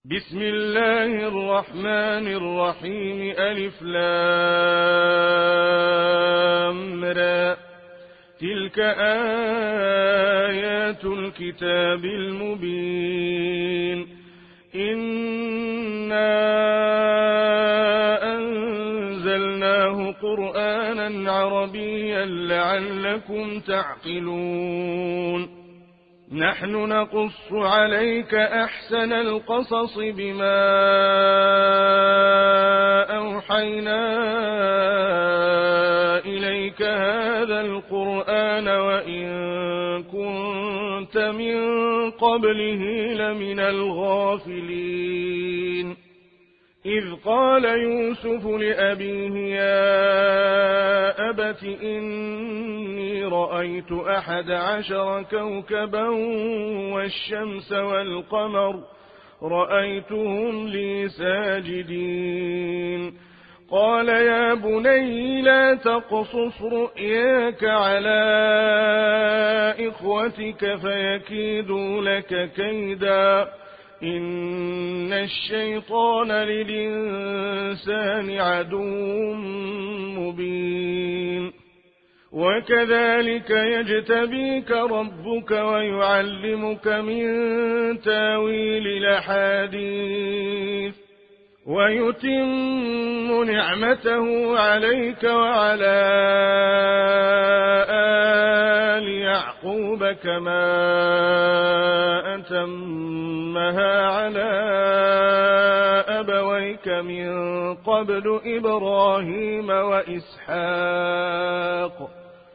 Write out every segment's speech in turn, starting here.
بسم الله الرحمن الرحيم ألف لام را تلك آيات الكتاب المبين إنا أنزلناه قرآنا عربيا لعلكم تعقلون نحن نقص عليك أحسن القصص بما أوحينا إليك هذا القرآن وإن كنت من قبله لمن الغافلين إذ قال يوسف لأبيه يا أبت إني رأيت 11 كوكبا والشمس والقمر رأيتهم لي ساجدين قال يا بني لا تقصص رؤياك على إخوتك فيكيدوا لك كيدا إن الشيطان للإنسان عدو مبين وكذلك يجتبيك ربك ويعلمك من تاويل الأحاديث ويتم نعمته عليك وعلى آل يعقوب كما أتمها على أبويك من قبل إبراهيم وإسحاق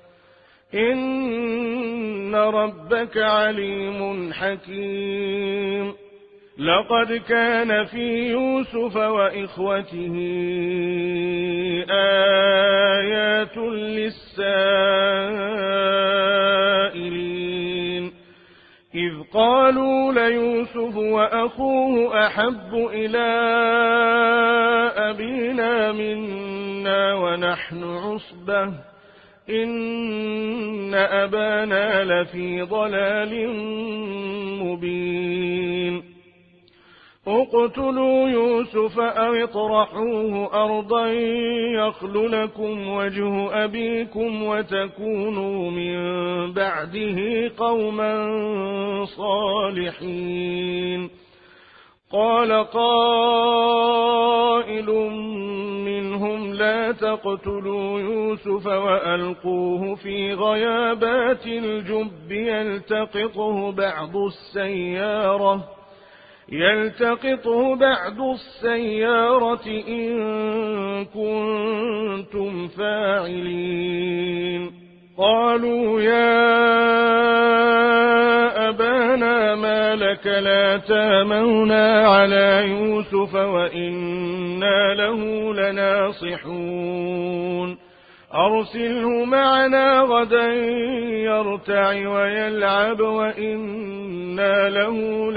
إن ربك عليم حكيم لقد كان في يوسف وإخوته آيات للسائلين إذ قالوا ليوسف وأخوه أحب إلى أبينا منا ونحن عصبة إن أبانا لفي ضلال مبين اقتلوا يوسف أو اطرحوه أرضا يخل لكم وجه أبيكم وتكونوا من بعده قوما صالحين قال قائل منهم لا تقتلوا يوسف وألقوه في غيابات الجب يلتقطه بعض السيارة إن كنتم فاعلين قالوا يا أبانا ما لك لا تامنا على يوسف وإنا له لناصحون أرسله معنا غدا يرتع ويلعب وإنا له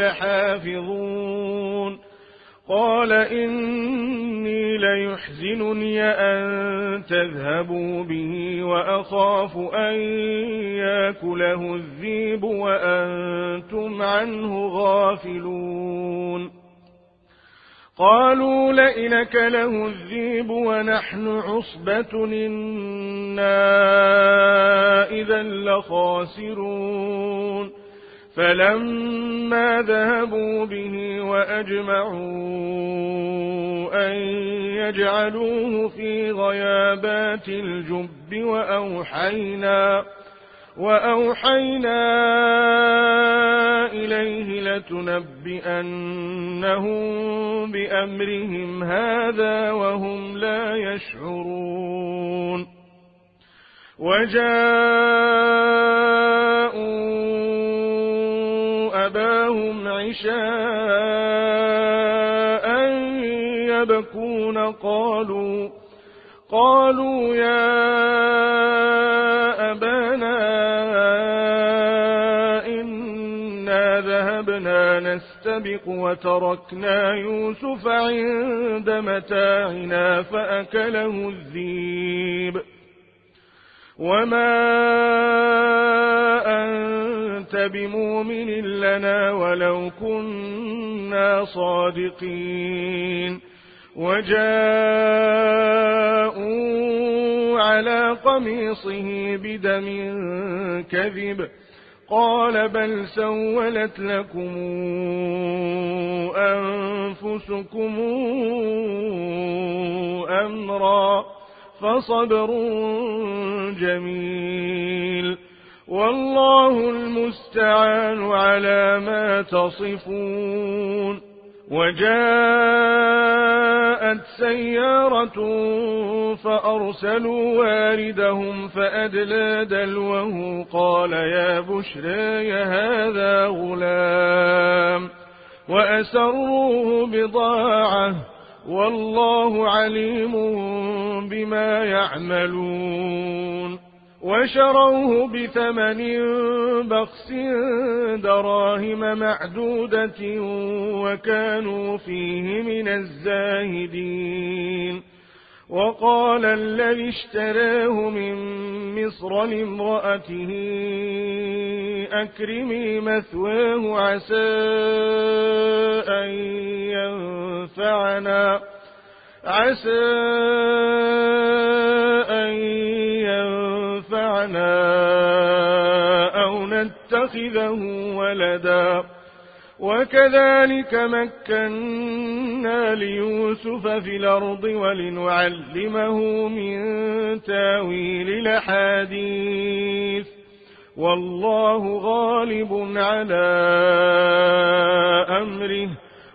لحافظون قال إني ليحزنني أن تذهبوا به وأخاف أن يأكله الذئب وأنتم عنه غافلون قالوا لئن أكله الذئب ونحن عصبة إنا إذا لخاسرون فلما ذهبوا به وأجمعوا أن يجعلوه في غيابات الجب وأوحينا إليه لتنبئنهم بأمرهم هذا وهم لا يشعرون وجاءوا أباهم عشاء يبكون قالوا يا أبانا إنا ذهبنا نستبق وتركنا يوسف عند متاعنا فأكله الذئب وما أنت بمؤمن لنا ولو كنا صادقين. وجاءوا على قميصه بدم كذب قال بل سولت لكم أنفسكم أمرا فصبر جميل والله المستعان على ما تصفون. وجاءت سيارة فأرسلوا واردهم فأدلى دلوه قال يا بشرى هذا غلام وأسروه بضاعة والله عليم بما يعملون. وشروه بثمن بخس دراهم معدودة وكانوا فيه من الزاهدين. وقال الذي اشتراه من مصر لامرأته أكرمي مثواه عسى أن ينفعنا أو نتخذه ولدا. وكذلك مكنا ليوسف في الأرض ولنعلمه من تاويل الأحاديث والله غالب على أمره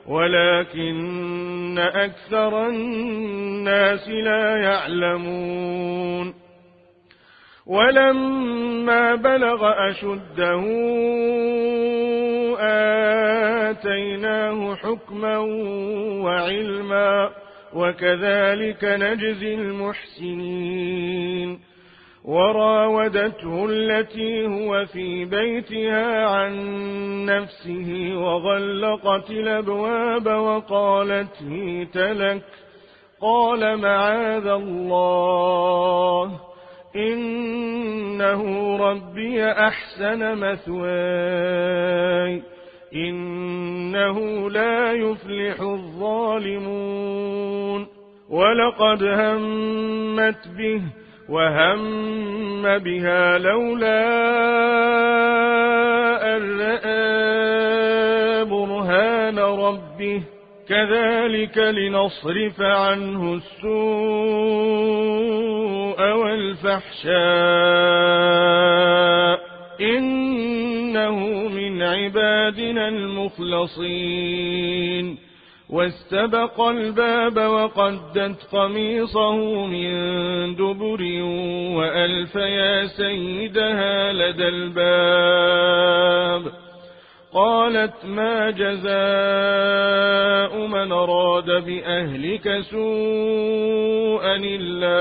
ولكن أكثر الناس لا يعلمون. ولما بلغ أشده آتيناه حكما وعلما وكذلك نجزي المحسنين. وراودته التي هو في بيتها عن نفسه وغلقت الأبواب وقالت هيت لك قال معاذ الله إنه ربي أحسن مثواي إنه لا يفلح الظالمون. ولقد همت به وهم بها لولا أن رأى برهان ربه كذلك لنصرف عنه السوء والفحشاء إنه من عبادنا المخلصين. واستبق الباب وقدت قميصه من دبر وألف يا سيدها لدى الباب. قالت ما جزاء من أراد بأهلك سوءا إلا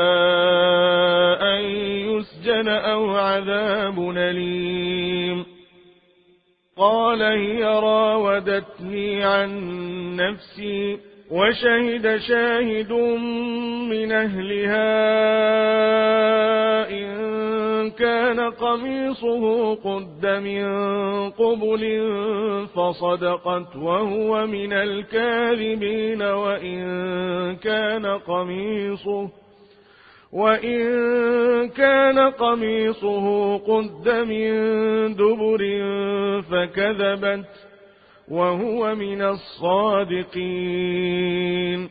أن يسجن أو عذاب أليم. قال هي راودتني عن نفسي وشهد شاهد من أهلها إن كان قميصه قد من قبل فصدقت وهو من الكاذبين وإن كان قميصه قد من دبر فكذبت وهو من الصادقين.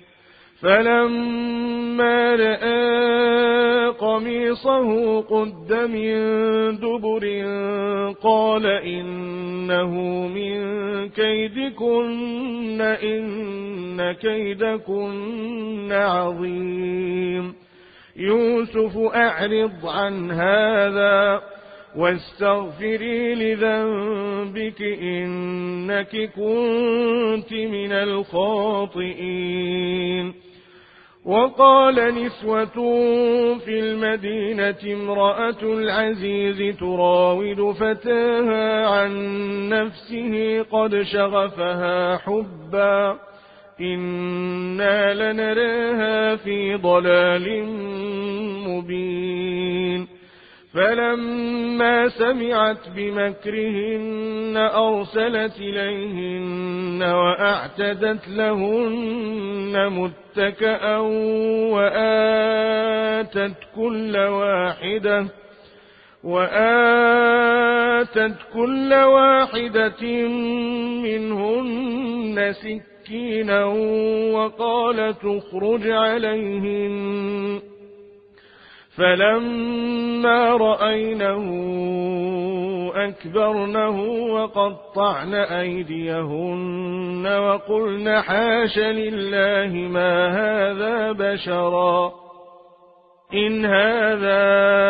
فلما رأى قميصه قد من دبر قال إنه من كيدكن إن كيدكن عظيم. يوسف أعرض عن هذا واستغفري لذنبك إنك كنت من الخاطئين. وقال نسوة في المدينة امرأة العزيز تراود فتاها عن نفسه قد شغفها حبا إنا لنراها في ضلال مبين فلما سمعت بمكرهن أرسلت إليهن وأعتدت لهن متكأ وآتت كل واحدة منهن سكينا وقالت اخرج عليهن فلما رأينه أكبرنه وقطعن أيديهن وقلن حاش لله ما هذا بشرا إن هذا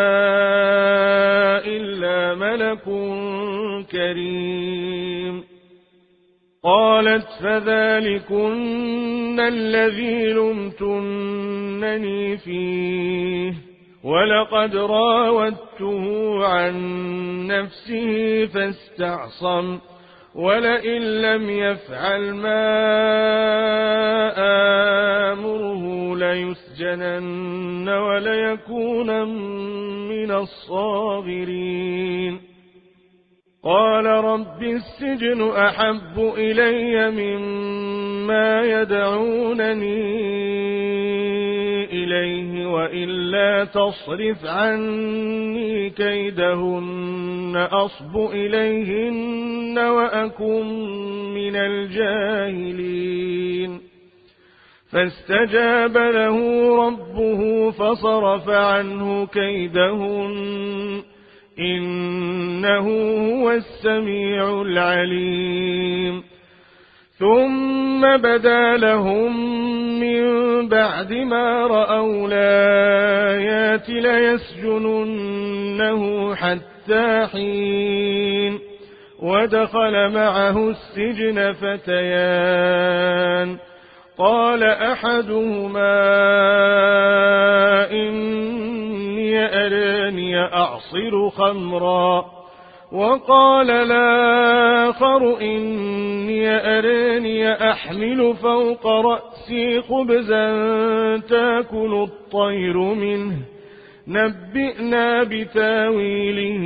إلا ملك كريم قالت فذلكن الذي لمتنني فيه ولقد راودته عن نفسه فاستعصم ولئن لم يفعل ما آمره ليسجنن وليكون من الصاغرين قال رب السجن أحب إلي مما يدعونني إليه وإلا تصرف عني كيدهن أصب إليهن وأكن من الجاهلين فاستجاب له ربه فصرف عنه كيدهن إنه هو السميع العليم ثم بدا لهم من بعد ما رأوا الآيات ليسجننه حتى حين ودخل معه السجن فتيان قال أحدهما إني أراني أعصر خمرا وقال الآخر إني أراني أحمل فوق رأسي خبزا تأكل الطير منه نبئنا بتاويله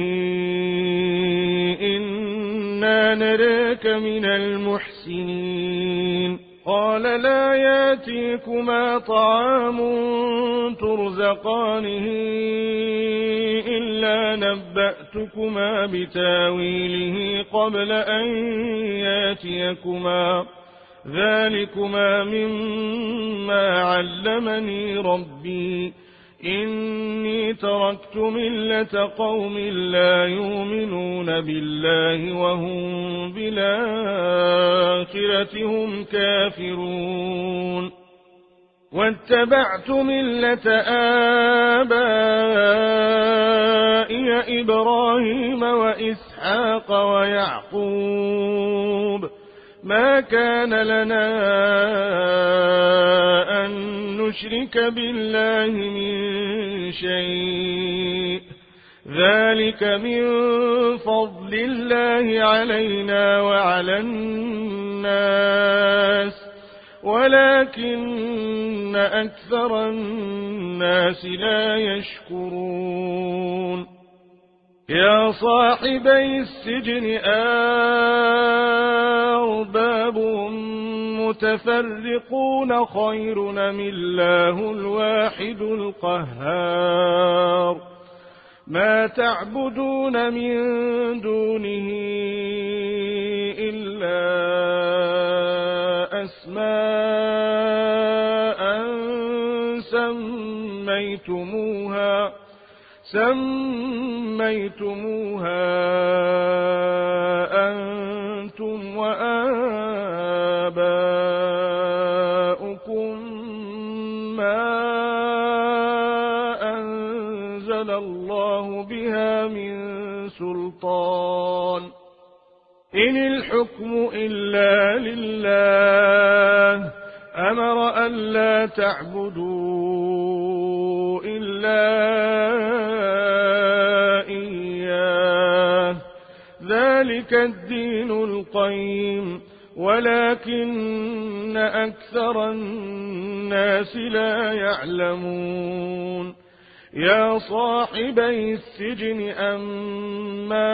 إنا نراك من المحسنين قال لا ياتيكما طعام ترزقانه إلا نبأتكما بتاويله قبل أن ياتيكما ذلكما مما علمني ربي إني تركت ملة قوم لا يؤمنون بالله وهم بالآخرة هم كافرون واتبعت ملة آبائي إبراهيم وإسحاق ويعقوب ما كان لنا أن نشرك بالله من شيء ذلك من فضل الله علينا وعلى الناس ولكن أكثر الناس لا يشكرون يا صاحبي السجن أرباب متفرقون خير أم الله الواحد القهار ما تعبدون من دونه إلا أسماء سميتموها أنتم وآباؤكم ما أنزل الله بها من سلطان إن الحكم إلا لله أمر ألا تعبدوا إلا إياه ذلك الدين القيم ولكن أكثر الناس لا يعلمون يا صاحبي السجن أما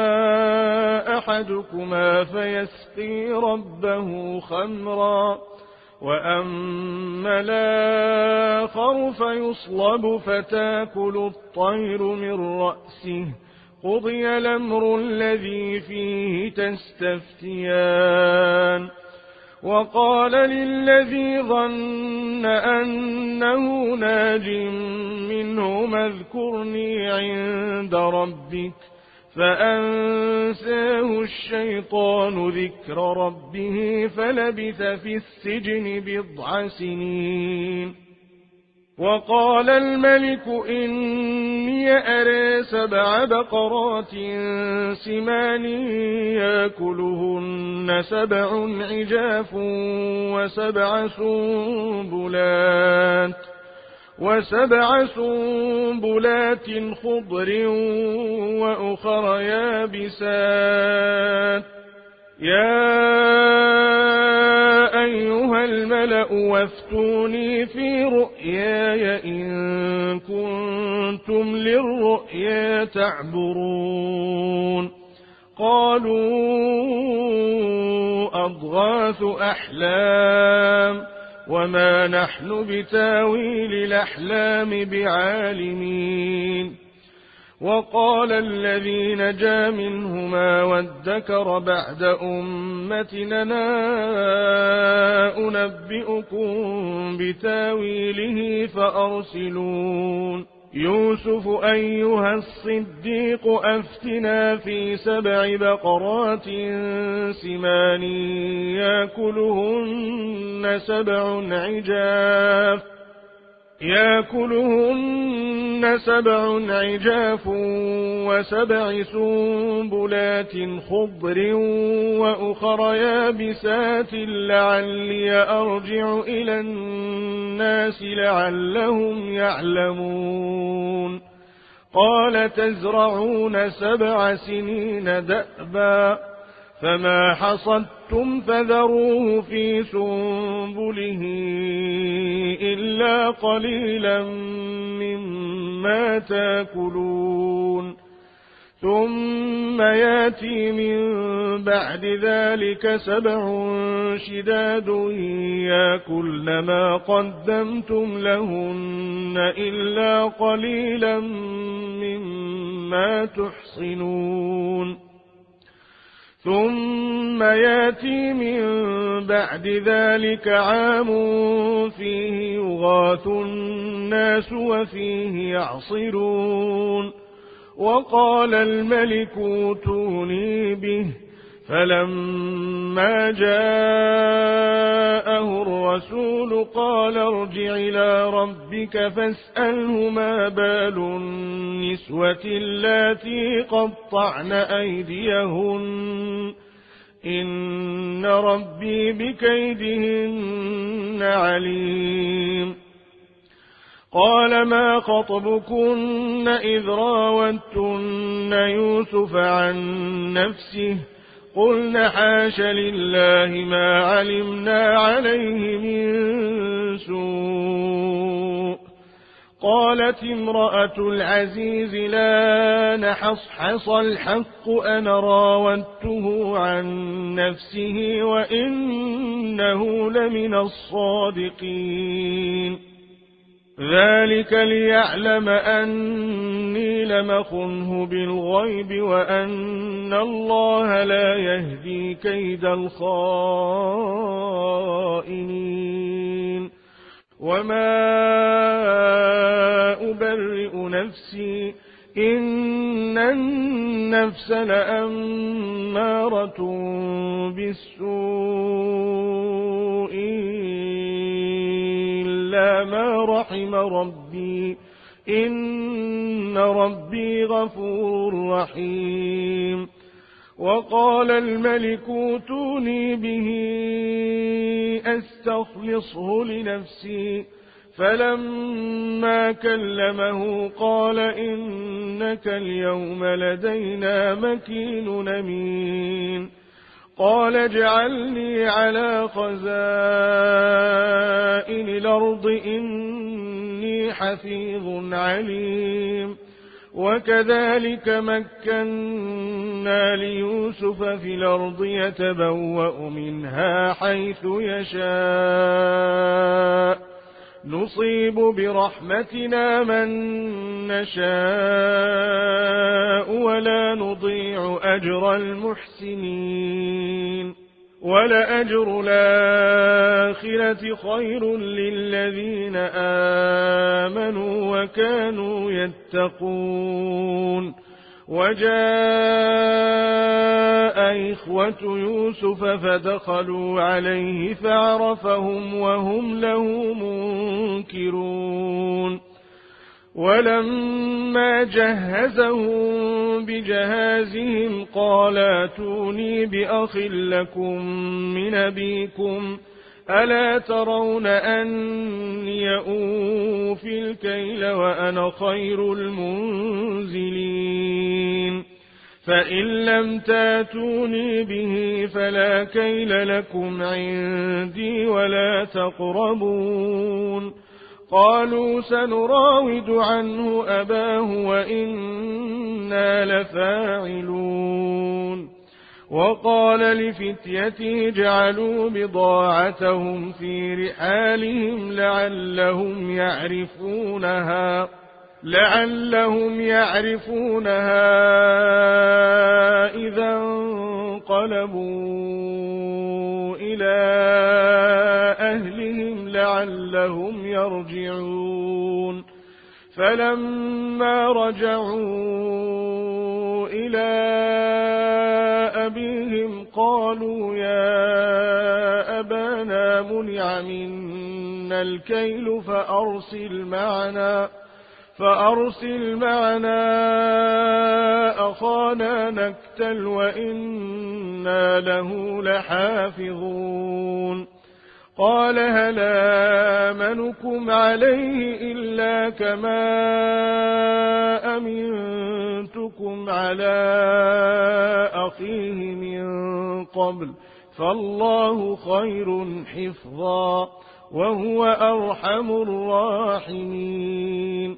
أحدكما فيسقي ربه خمرا وأما الآخر فيصلب فتاكل الطير من رأسه قضي الأمر الذي فيه تستفتيان وقال للذي ظن أنه ناج منهما اذكرني عند ربك فأنساه الشيطان ذكر ربه فلبث في السجن 9 سنين وقال الملك إني أرى 7 بقرات سمان يأكلهن 7 عجاف و7 سنبلات خضر وأخر يابسات يا أيها الملأ وافتوني في رؤياي إن كنتم للرؤيا تعبرون قالوا أضغاث أحلام وما نحن بتاويل الأحلام بعالمين وقال الذي نجا منهما وادكر بعد أمتنا أنبئكم بتاويله فأرسلون يوسف أيها الصديق أفتنا في 7 بقرات سمان يأكلهن 7 عجاف و7 سنبلات خضر وأخر يابسات لعلي أرجع إلى الناس لعلهم يعلمون قال تزرعون 7 سنين دأبا فما حصدتم فذروه في سنبله إلا قليلا مما تأكلون ثم يأتي من بعد ذلك 7 شداد يأكلن ما قدمتم لهن إلا قليلا مما تحصنون ثم يأتي من بعد ذلك عام فيه يغاث الناس وفيه يعصرون وقال الملك ائتوني به فلما جاءه الرسول قال ارجع إلى ربك فاسأله ما بال النسوة اللاتي قطعن أيديهن إن ربي بكيدهن عليم قال ما خطبكن إذ راوتن يوسف عن نفسه قلن حاش لله ما علمنا عليه من سوء قالت امرأة العزيز لا نحصحص الحق أنا راودته عن نفسه وإنه لمن الصادقين ذلك ليعلم أني لم أخنه بالغيب وأن الله لا يهدي كيد الخائنين وما أبرئ نفسي إن النفس لأمارة بالسوء إلا ما رحم ربي إن ربي غفور رحيم وقال الملك ائتوني به أستخلصه لنفسي فلما كلمه قال إنك اليوم لدينا مكين أمين قال اجعلني على خزائن الأرض إني حفيظ عليم. وكذلك مكنا ليوسف في الأرض يتبوأ منها حيث يشاء نصيب برحمتنا من نشاء ولا نضيع أجر المحسنين. ولأجر الآخرة خير للذين آمنوا وكانوا يتقون. وجاء إخوة يوسف فدخلوا عليه فعرفهم وهم له منكرون. ولما جهزهم بجهازهم قال ائتوني بأخ لكم من أبيكم ألا ترون أني أوفي الكيل وأنا خير المنزلين. فإن لم تاتوني به فلا كيل لكم عندي ولا تقربون. قالوا سنراود عنه أباه وإنا لفاعلون. وقال لفتيته اجعلوا بضاعتهم في رحالهم لعلهم يعرفونها إذا انقلبوا إلى أهلهم لعلهم يرجعون. فلما رجعوا إلى أبيهم قالوا يا أبانا منع منا الكيل فأرسل معنا أخانا نكتل وإنا له لحافظون. قال هل آمنكم عليه إلا كما أمنتكم على أخيه من قبل فالله خير حفظا وهو أرحم الراحمين.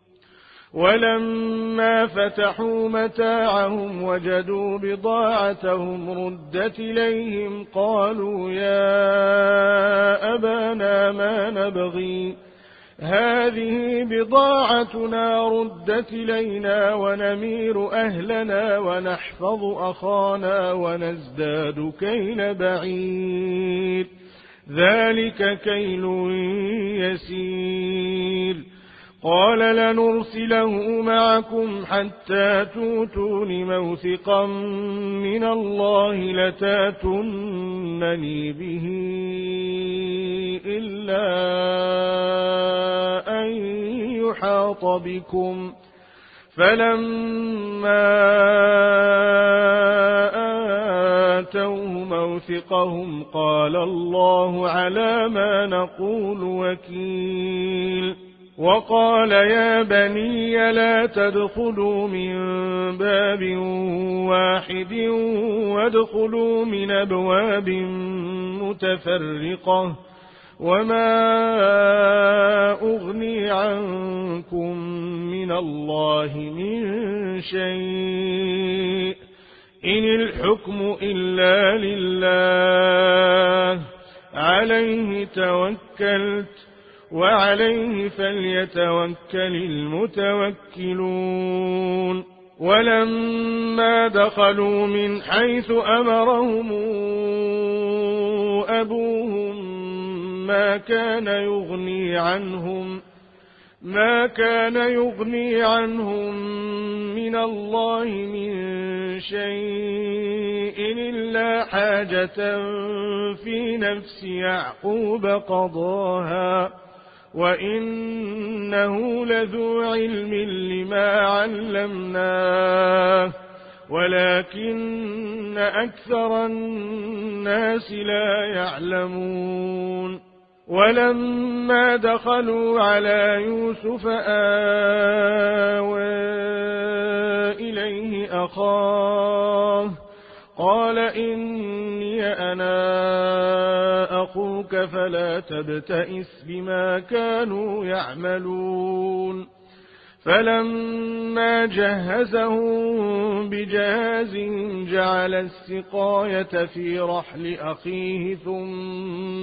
ولما فتحوا متاعهم وجدوا بضاعتهم ردت إليهم قالوا يا أبانا ما نبغي هذه بضاعتنا ردت إلينا ونمير أهلنا ونحفظ أخانا ونزداد كيل بعير ذلك كيل يسير. قال لنرسله معكم حتى توتون موثقا من الله لتاتونني به إلا أن يحاط بكم. فلما آتوه موثقهم قال الله على ما نقول وكيل. وقال يا بني لا تدخلوا من باب واحد وادخلوا من أبواب متفرقة وما أغني عنكم من الله من شيء إن الحكم إلا لله عليه توكلت وعليه فليتوكل المتوكلون. ولما دخلوا من حيث أمرهم أبوهم ما كان يغني عنهم من الله من شيء إلا حاجة في نفس يعقوب قضاها وإنه لذو علم لما علمناه ولكن أكثر الناس لا يعلمون. ولما دخلوا على يوسف آوى إليه أخاه قال إني أنا أخوك فلا تبتئس بما كانوا يعملون فلما جهزهم بجهازهم جعل السقاية في رحل أخيه ثم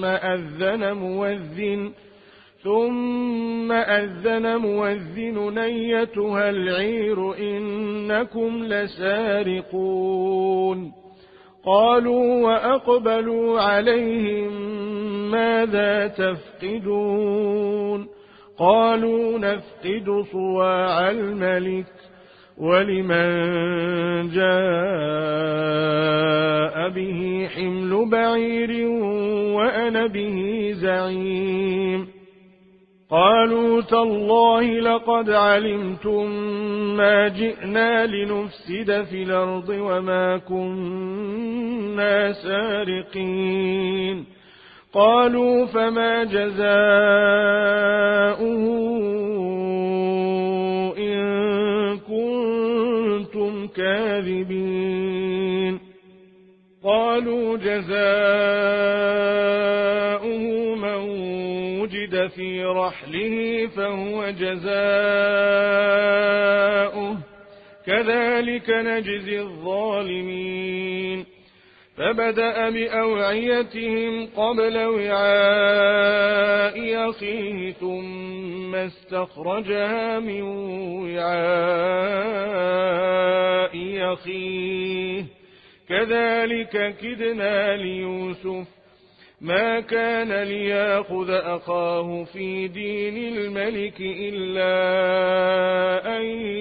أذن مؤذن أيتها العير إنكم لسارقون قالوا وأقبلوا عليهم ماذا تفقدون قالوا نفقد صواع الملك ولمن جاء به حمل بعير وأنا به زعيم قالوا تالله لقد علمتم ما جئنا لنفسد في الأرض وما كنا سارقين قالوا فما جزاؤه إن كنتم كاذبين قالوا جزاؤه من وجد في رحله فهو جزاؤه كذلك نجزي الظالمين فبدأ بأوعيتهم قبل وعاء أخيه ثم استخرجها من وعاء أخيه كذلك كدنا ليوسف ما كان ليأخذ أخاه في دين الملك إلا أن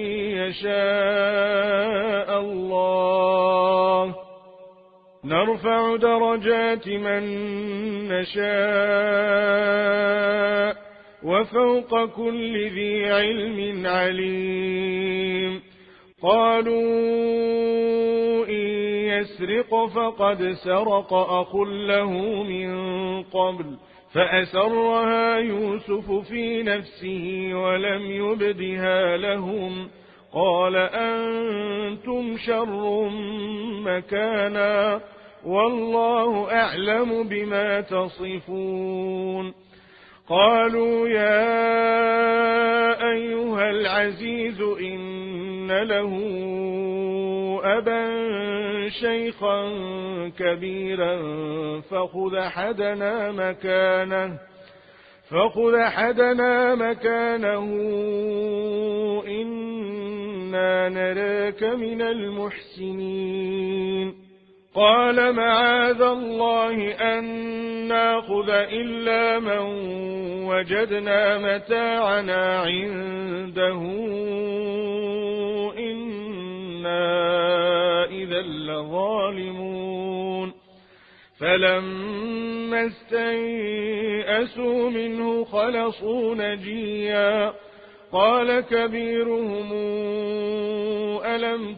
يشاء الله نرفع درجات من نشاء وفوق كل ذي علم عليم قالوا إن يسرق فقد سرق أخ له من قبل فأسرها يوسف في نفسه ولم يبدها لهم قال أنتم شر مكانا والله أعلم بما تصفون قالوا يا أيها العزيز إن له أبا شيخا كبيرا فخذ أحدنا مكانه إنا نراك من المحسنين قال معاذ الله أن ناخذ إلا من وجدنا متاعنا عنده إنا إذا لظالمون فلما استيئسوا منه خلصوا نجيا قال كبيرهم ألم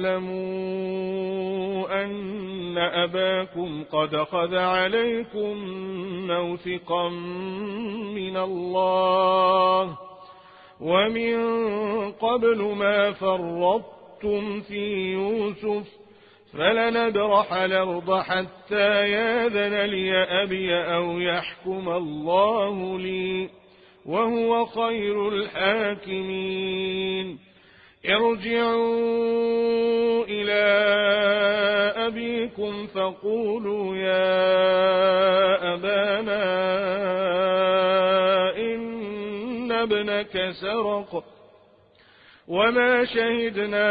تعلموا أن أباكم قد أخذ عليكم موثقا من الله ومن قبل ما فرطتم في يوسف فلنبرح الأرض حتى يأذن لي أبي أو يحكم الله لي وهو خير الحاكمين ارجعوا إلى أبيكم فقولوا يا أبانا إن ابنك سرق وما شهدنا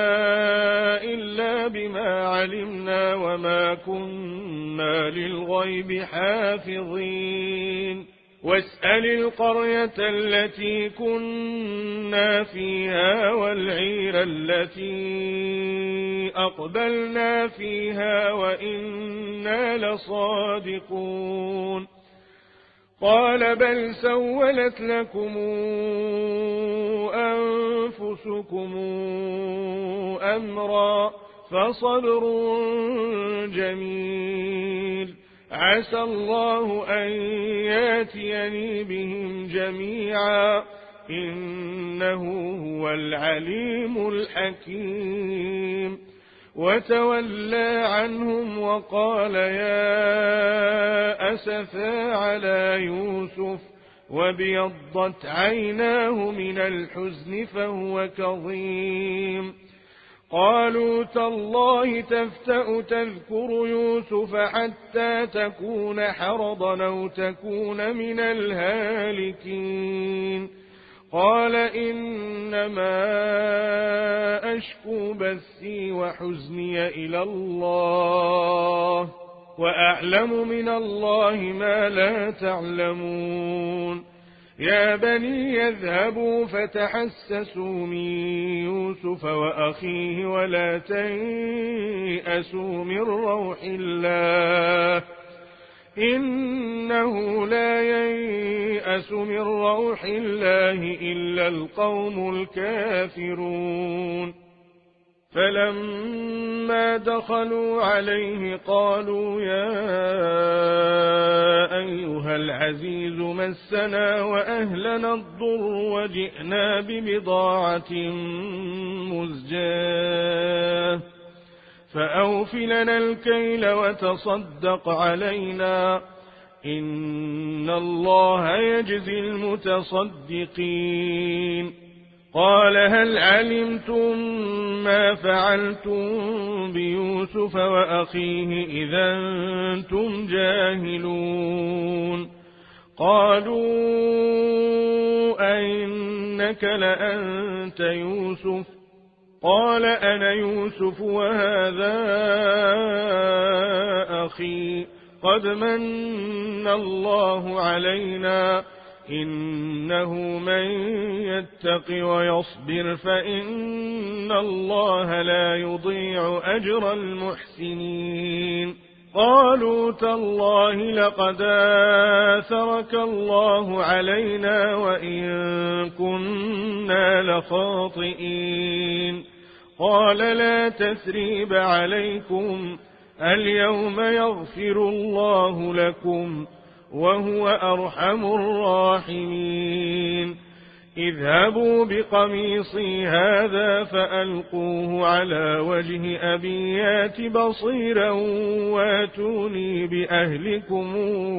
إلا بما علمنا وما كنا للغيب حافظين واسأل القرية التي كنا فيها والعير التي أقبلنا فيها وإنا لصادقون قال بل سولت لكم أنفسكم أمرا فصبر جميل عسى الله أن ياتيني بهم جميعا إنه هو العليم الحكيم وتولى عنهم وقال يا أسفا على يوسف وابيضت عيناه من الحزن فهو كظيم. قالوا تالله تفتأ تذكر يوسف حتى تكون حرضا أو تكون من الهالكين. قال إنما أشكو بثي وحزني إلى الله وأعلم من الله ما لا تعلمون. يا بني يذهبوا فتحسسوا من يوسف وأخيه ولا تيأسوا من روح الله إنه لا ييأس من روح الله إلا القوم الكافرون. فلما دخلوا عليه قالوا يا أيها العزيز مسنا وأهلنا الضر وجئنا ببضاعة مزجاة فأوف لنا الكيل وتصدق علينا إن الله يجزي المتصدقين. قال هل علمتم ما فعلتم بيوسف وأخيه إذا أنتم جاهلون. قالوا أئنك لأنت يوسف قال أنا يوسف وهذا أخي قد من الله علينا إنه من يتق ويصبر فإن الله لا يضيع أجر المحسنين. قالوا تالله لقد آثرك الله علينا وإن كنا لخاطئين. قال لا تثريب عليكم اليوم يغفر الله لكم وهو أرحم الراحمين. اذهبوا بقميصي هذا فألقوه على وجه أبي يات بصيرا واتوني بأهلكم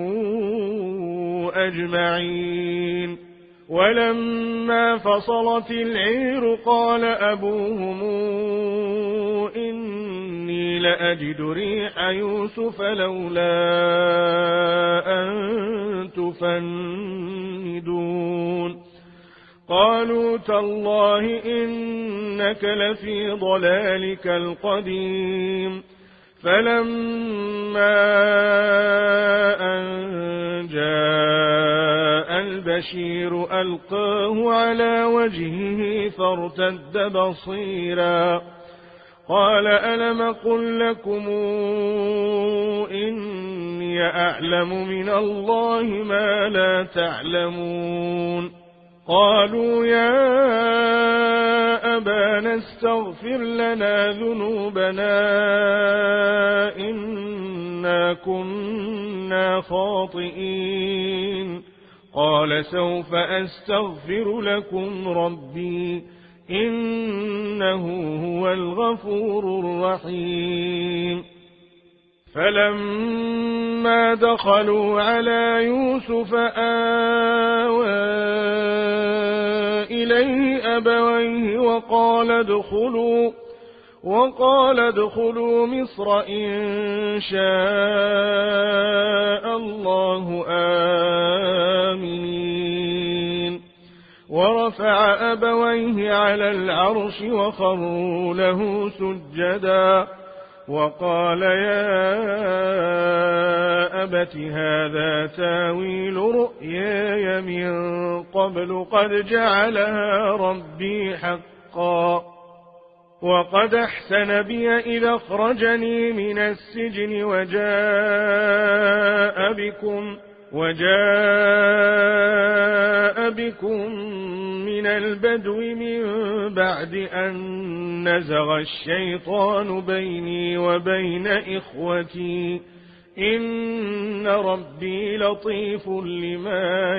أجمعين. ولما فصلت العير قال أبوهم إني لأجد ريح يوسف لولا أن تفندون. قالوا تالله إنك لفي ضلالك القديم. فلما أن جاء البشير ألقاه على وجهه فارتد بصيرا قال ألم قل لكم إني أعلم من الله ما لا تعلمون. قالوا يا أبانا استغفر لنا ذنوبنا إنا كنا خاطئين. قال سوف أستغفر لكم ربي إنه هو الغفور الرحيم. فلما دخلوا على يوسف آوى إليه أبويه وقال ادخلوا مصر إن شاء الله آمين. ورفع أبويه على العرش وخروا له سجدا وقال يا أبت هذا تاويل رؤياي من قبل قد جعلها ربي حقا وقد أحسن بي إذا أخرجني من السجن وجاء بكم من البدو من بعد أن نزغ الشيطان بيني وبين إخوتي إن ربي لطيف لما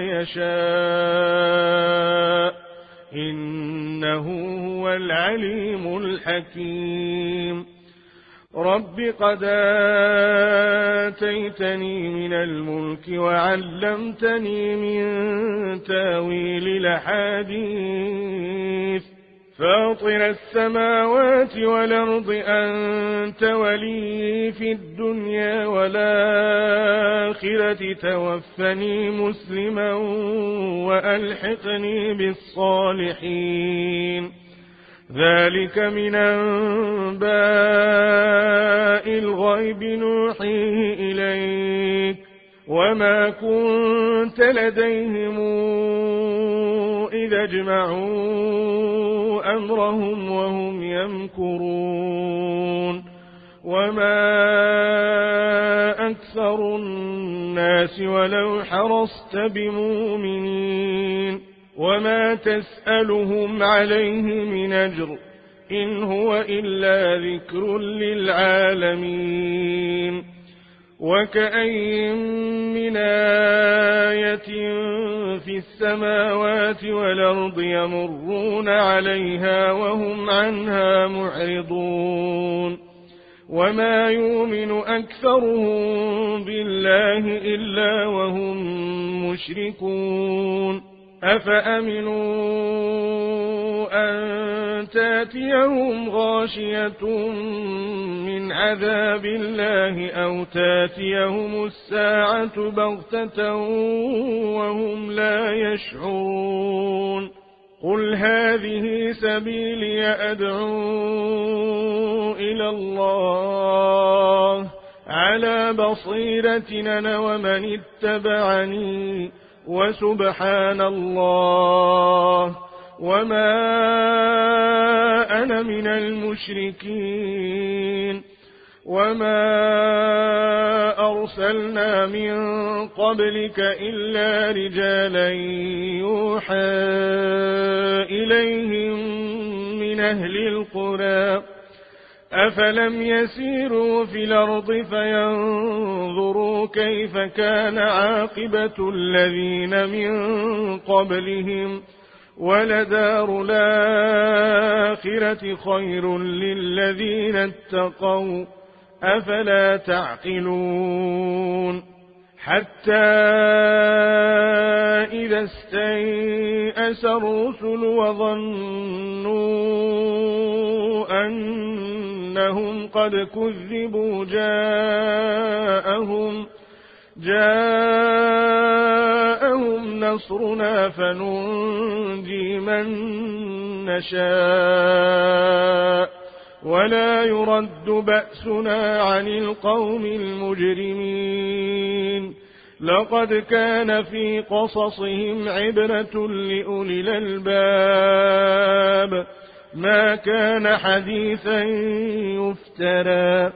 يشاء إنه هو العليم الحكيم. رب قد آتيتني من الملك وعلمتني من تاويل الأحاديث فاطر السماوات والأرض أنت ولي في الدنيا والآخرة توفني مسلما وألحقني بالصالحين ذلك من أنباء الغيب نوحيه إليك وما كنت لديهم إذا اجمعوا أمرهم وهم يمكرون وما أكثر الناس ولو حرصت بمؤمنين وما تسألهم عليه من أجر إن هو إلا ذكر للعالمين وكأين من آية في السماوات والأرض يمرون عليها وهم عنها معرضون وما يؤمن أكثرهم بالله إلا وهم مشركون أفأمنوا أن تاتيهم غاشية من عذاب الله أو تاتيهم الساعة بغتة وهم لا يشعرون قل هذه سبيلي أدعو إلى الله على بصيرة أنا ومن اتبعني وسبحان الله وما أنا من المشركين وما أرسلنا من قبلك إلا رجالا يوحى إليهم من أهل القرى أفلم يسيروا في الأرض فينظروا كيف كان عاقبة الذين من قبلهم ولدار الآخرة خير للذين اتقوا أفلا تعقلون حتى إذا استيأس الرسل وظنوا أنهم قد كذبوا جاءهم نصرنا فننجي من نشاء ولا يرد بأسنا عن القوم المجرمين لقد كان في قصصهم عبرة لأولي الألباب ما كان حديثا يفترى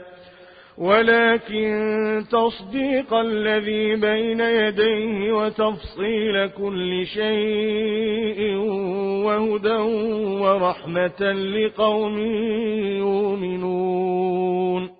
ولكن تصديق الذي بين يديه وتفصيل كل شيء وهدى ورحمة لقوم يؤمنون